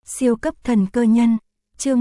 Siêu cấp thần cơ nhân, chương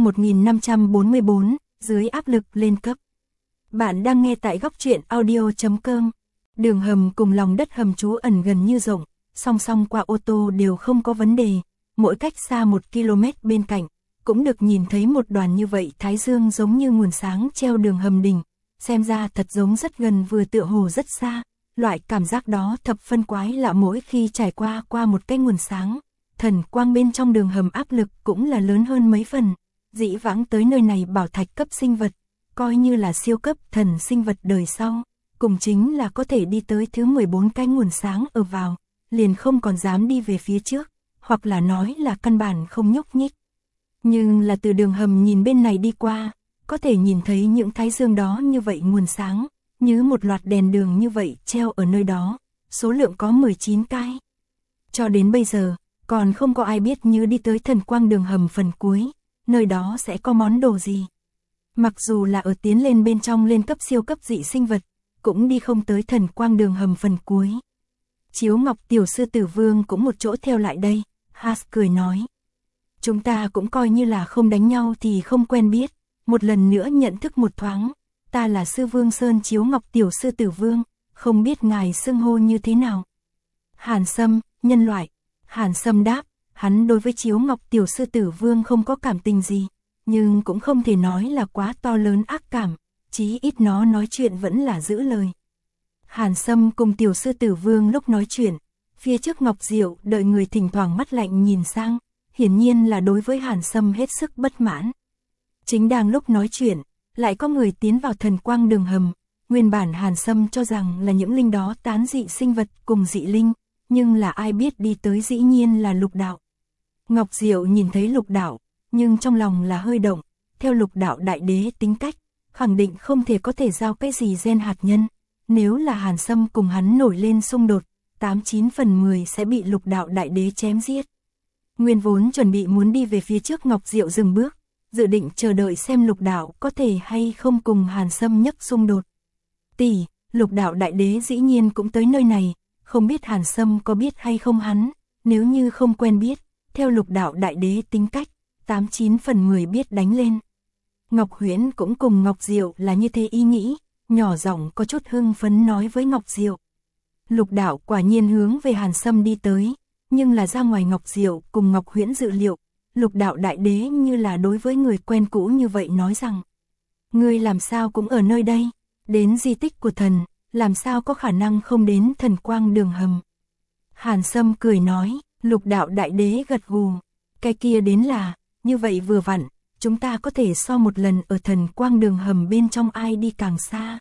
1544, dưới áp lực lên cấp. Bạn đang nghe tại góc truyện audio.com. Đường hầm cùng lòng đất hầm trú ẩn gần như rộng, song song qua ô tô đều không có vấn đề, mỗi cách xa 1 km bên cạnh, cũng được nhìn thấy một đoàn như vậy thái dương giống như nguồn sáng treo đường hầm đỉnh, xem ra thật giống rất gần vừa tựa hồ rất xa, loại cảm giác đó thập phân quái lạ mỗi khi trải qua một cái nguồn sáng. Thần quang bên trong đường hầm áp lực cũng là lớn hơn mấy phần, dĩ vãng tới nơi này bảo thạch cấp sinh vật, coi như là siêu cấp thần sinh vật đời sau, cùng chính là có thể đi tới thứ 14 cái nguồn sáng ở vào, liền không còn dám đi về phía trước, hoặc là nói là căn bản không nhúc nhích. Nhưng là từ đường hầm nhìn bên này đi qua, có thể nhìn thấy những thái dương đó như vậy nguồn sáng, như một loạt đèn đường như vậy treo ở nơi đó, số lượng có 19 cái. Cho đến bây giờ, còn không có ai biết như đi tới thần quang đường hầm phần cuối, nơi đó sẽ có món đồ gì. Mặc dù là ở tiến lên bên trong lên cấp siêu cấp dị sinh vật, cũng đi không tới thần quang đường hầm phần cuối. Chiếu Ngọc tiểu sư tử vương cũng một chỗ theo lại đây, Has cười nói. Chúng ta cũng coi như là không đánh nhau thì không quen biết, một lần nữa nhận thức một thoáng, ta là sư vương Sơn Chiếu Ngọc tiểu sư tử vương, không biết ngài xưng hô như thế nào. Hàn Sâm, nhân loại. Hàn Sâm đáp, hắn đối với Chiếu Ngọc tiểu sư tử vương không có cảm tình gì, nhưng cũng không thể nói là quá to lớn ác cảm, chí ít nó nói chuyện vẫn là giữ lời. Hàn Sâm cùng tiểu sư tử vương lúc nói chuyện, phía trước Ngọc Diệu đợi người thỉnh thoảng mắt lạnh nhìn sang, hiển nhiên là đối với Hàn Sâm hết sức bất mãn. Chính đang lúc nói chuyện, lại có người tiến vào thần quang đường hầm, nguyên bản Hàn Sâm cho rằng là những linh đó tán dị sinh vật cùng dị linh, nhưng là ai biết đi tới dĩ nhiên là Lục Đạo. Ngọc Diệu nhìn thấy Lục Đạo, nhưng trong lòng là hơi động, theo Lục Đạo đại đế tính cách, khẳng định không thể có thể giao cái gì gen hạt nhân, nếu là Hàn Sâm cùng hắn nổi lên xung đột, 89 phần 10 sẽ bị Lục Đạo đại đế chém giết. Nguyên vốn chuẩn bị muốn đi về phía trước Ngọc Diệu dừng bước, dự định chờ đợi xem Lục Đạo có thể hay không cùng Hàn Sâm nhắc xung đột. Tỷ, Lục Đạo đại đế dĩ nhiên cũng tới nơi này, không biết Hàn Sâm có biết hay không hắn, nếu như không quen biết, theo Lục Đạo đại đế tính cách, 89 phần 10 biết đánh lên. Ngọc Huyễn cũng cùng Ngọc Diệu là như thế ý nghĩ, nhỏ giọng có chút hưng phấn nói với Ngọc Diệu. Lục Đạo quả nhiên hướng về Hàn Sâm đi tới, nhưng là ra ngoài Ngọc Diệu cùng Ngọc Huyễn dự liệu, Lục Đạo đại đế như là đối với người quen cũ như vậy nói rằng: ngươi làm sao cũng ở nơi đây, đến di tích của thần, làm sao có khả năng không đến thần quang đường hầm. Hàn Sâm cười nói, Lục Đạo đại đế gật gù, cái kia đến là, như vậy vừa vặn, chúng ta có thể so một lần ở thần quang đường hầm bên trong ai đi càng xa.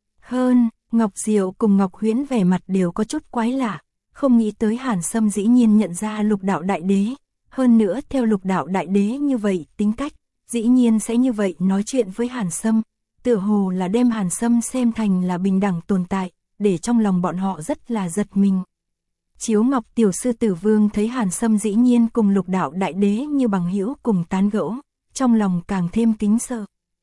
Hơn, Ngọc Diệu cùng Ngọc Huyễn vẻ mặt đều có chút quái lạ, không nghĩ tới Hàn Sâm dĩ nhiên nhận ra Lục Đạo đại đế, hơn nữa theo Lục Đạo đại đế như vậy tính cách, dĩ nhiên sẽ như vậy nói chuyện với Hàn Sâm, tựa hồ là đem Hàn Sâm xem thành là bình đẳng tồn tại, để trong lòng bọn họ rất là giật mình. Chiếu Ngọc tiểu sư tử vương thấy Hàn Sâm dĩ nhiên cùng Lục Đạo đại đế như bằng hữu cùng tán gẫu, trong lòng càng thêm kính sợ.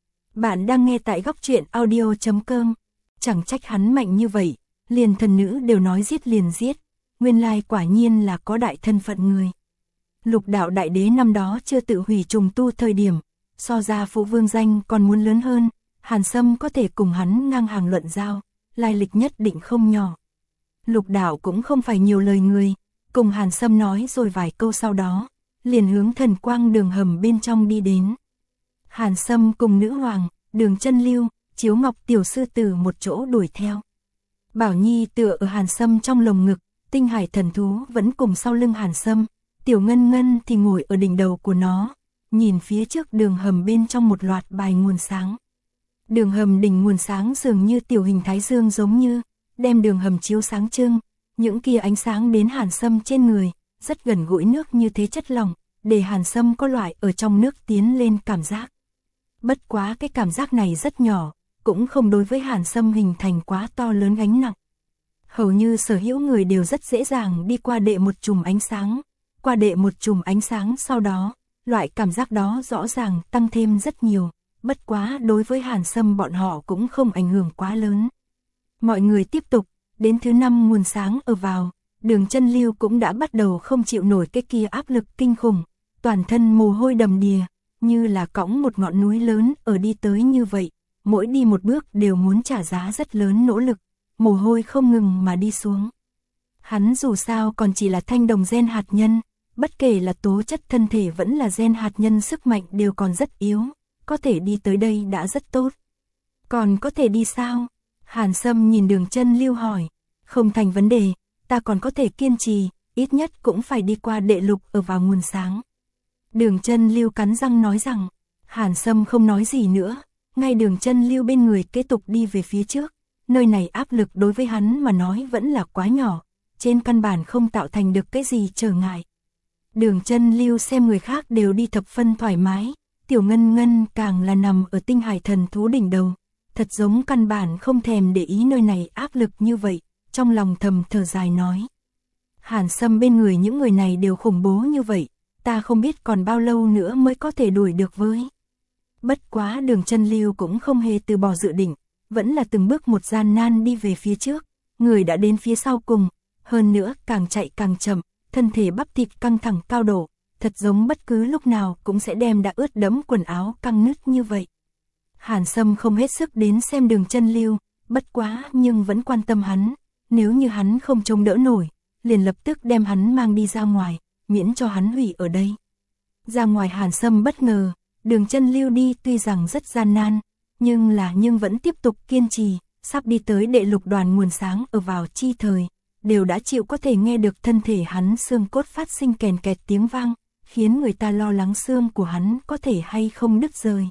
Bạn đang nghe tại góc truyện audio.com, chẳng trách hắn mạnh như vậy, liền thần nữ đều nói giết liền giết, nguyên lai quả nhiên là có đại thân phận người. Lục Đạo đại đế năm đó chưa tự hủy trùng tu thời điểm, so ra phụ vương danh còn muốn lớn hơn, Hàn Sâm có thể cùng hắn ngang hàng luận giao, lai lịch nhất định không nhỏ. Lục Đạo cũng không phải nhiều lời người, cùng Hàn Sâm nói rồi vài câu sau đó, liền hướng thần quang đường hầm bên trong đi đến. Hàn Sâm cùng nữ hoàng, Đường Chân Lưu, Chiếu Ngọc tiểu sư tử một chỗ đuổi theo. Bảo Nhi tựa ở Hàn Sâm trong lồng ngực, Tinh Hải thần thú vẫn cùng sau lưng Hàn Sâm, Tiểu Ngân Ngân thì ngồi ở đỉnh đầu của nó, nhìn phía trước đường hầm bên trong một loạt bài nguồn sáng. Đường hầm đỉnh nguồn sáng dường như tiểu hình thái dương giống như, đem đường hầm chiếu sáng trưng, những kia ánh sáng đến Hàn Sâm trên người, rất gần gũi nước như thế chất lỏng, để Hàn Sâm có loại ở trong nước tiến lên cảm giác. Bất quá cái cảm giác này rất nhỏ, cũng không đối với Hàn Sâm hình thành quá to lớn gánh nặng. Hầu như sở hữu người đều rất dễ dàng đi qua đệ một chùm ánh sáng, qua đệ một chùm ánh sáng sau đó, loại cảm giác đó rõ ràng tăng thêm rất nhiều, bất quá đối với Hàn Sâm bọn họ cũng không ảnh hưởng quá lớn. Mọi người tiếp tục, đến thứ 5 nguồn sáng ở vào, Đường Chân Lưu cũng đã bắt đầu không chịu nổi cái kia áp lực kinh khủng, toàn thân mồ hôi đầm đìa, như là cõng một ngọn núi lớn ở đi tới như vậy, mỗi đi một bước đều muốn trả giá rất lớn nỗ lực, mồ hôi không ngừng mà đi xuống. Hắn dù sao còn chỉ là thanh đồng gen hạt nhân, bất kể là tố chất thân thể vẫn là gen hạt nhân sức mạnh đều còn rất yếu, có thể đi tới đây đã rất tốt. Còn có thể đi sao? Hàn Sâm nhìn Đường Chân Lưu hỏi, không thành vấn đề, ta còn có thể kiên trì, ít nhất cũng phải đi qua đệ lục ở vào nguồn sáng. Đường Chân Lưu cắn răng nói rằng, Hàn Sâm không nói gì nữa, ngay Đường Chân Lưu bên người kế tục đi về phía trước, nơi này áp lực đối với hắn mà nói vẫn là quá nhỏ, trên căn bản không tạo thành được cái gì trở ngại. Đường Chân Lưu xem người khác đều đi thập phân thoải mái, Tiểu Ngân Ngân càng là nằm ở tinh hải thần thú đỉnh đầu, thật giống căn bản không thèm để ý nơi này áp lực như vậy, trong lòng thầm thở dài nói. Hàn Sâm bên người những người này đều khủng bố như vậy, ta không biết còn bao lâu nữa mới có thể đuổi được với. Bất quá Đường Chân Lưu cũng không hề từ bỏ dự định, vẫn là từng bước một gian nan đi về phía trước, người đã đến phía sau cùng, hơn nữa càng chạy càng chậm, thân thể bắp thịt căng thẳng cao độ, thật giống bất cứ lúc nào cũng sẽ đem đã ướt đẫm quần áo căng nứt như vậy. Hàn Sâm không hết sức đến xem Đường Chân Lưu, bất quá nhưng vẫn quan tâm hắn, nếu như hắn không chống đỡ nổi, liền lập tức đem hắn mang đi ra ngoài, miễn cho hắn hủy ở đây. Ra ngoài Hàn Sâm bất ngờ, Đường Chân Lưu đi tuy rằng rất gian nan, nhưng vẫn tiếp tục kiên trì, sắp đi tới đệ lục đoàn nguồn sáng ở vào chi thời, đều đã chịu có thể nghe được thân thể hắn xương cốt phát sinh kèn kẹt tiếng vang, khiến người ta lo lắng xương của hắn có thể hay không đứt rời.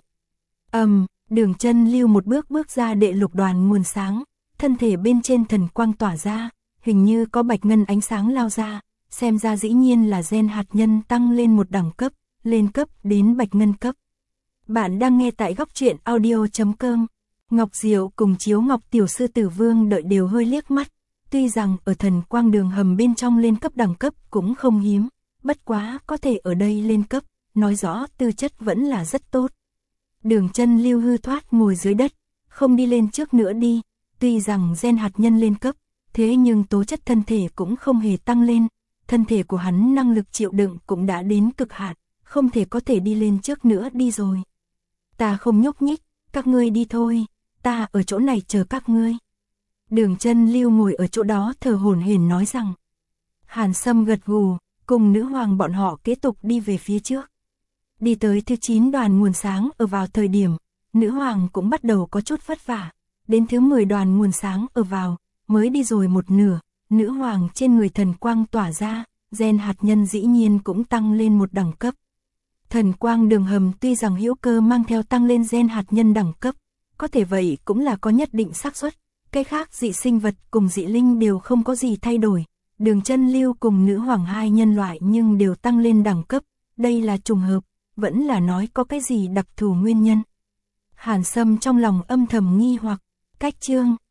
Đường Chân Lưu một bước bước ra đệ lục đoàn nguồn sáng, thân thể bên trên thần quang tỏa ra, hình như có bạch ngân ánh sáng lao ra, xem ra dĩ nhiên là gen hạt nhân tăng lên một đẳng cấp, lên cấp đến bạch ngân cấp. Bạn đang nghe tại góc truyện audio.com. Ngọc Diệu cùng Chiếu Ngọc Tiểu Sư Tử Vương đợi đều hơi liếc mắt, tuy rằng ở thần quang đường hầm bên trong lên cấp đẳng cấp cũng không hiếm, bất quá có thể ở đây lên cấp, nói rõ tư chất vẫn là rất tốt. Đường Chân Lưu hư thoát ngồi dưới đất, không đi lên trước nữa đi, tuy rằng gen hạt nhân lên cấp, thế nhưng tố chất thân thể cũng không hề tăng lên, thân thể của hắn năng lực chịu đựng cũng đã đến cực hạn, không thể có thể đi lên trước nữa đi rồi. Ta không nhúc nhích, các ngươi đi thôi, ta ở chỗ này chờ các ngươi. Đường Chân Lưu ngồi ở chỗ đó thở hổn hển nói rằng. Hàn Sâm gật gù, cùng nữ hoàng bọn họ kế tục đi về phía trước. Đi tới thứ 9 đoàn nguồn sáng ở vào thời điểm, nữ hoàng cũng bắt đầu có chút vất vả, đến thứ 10 đoàn nguồn sáng ở vào, mới đi rồi một nửa, nữ hoàng trên người thần quang tỏa ra, gen hạt nhân dĩ nhiên cũng tăng lên một đẳng cấp. Thần quang đường hầm tuy rằng hữu cơ mang theo tăng lên gen hạt nhân đẳng cấp, có thể vậy cũng là có nhất định xác suất, cái khác dị sinh vật cùng dị linh đều không có gì thay đổi, Đường Chân Lưu cùng nữ hoàng hai nhân loại nhưng đều tăng lên đẳng cấp, đây là trùng hợp, vẫn là nói có cái gì đặc thù nguyên nhân. Hàn Sâm trong lòng âm thầm nghi hoặc, cách chương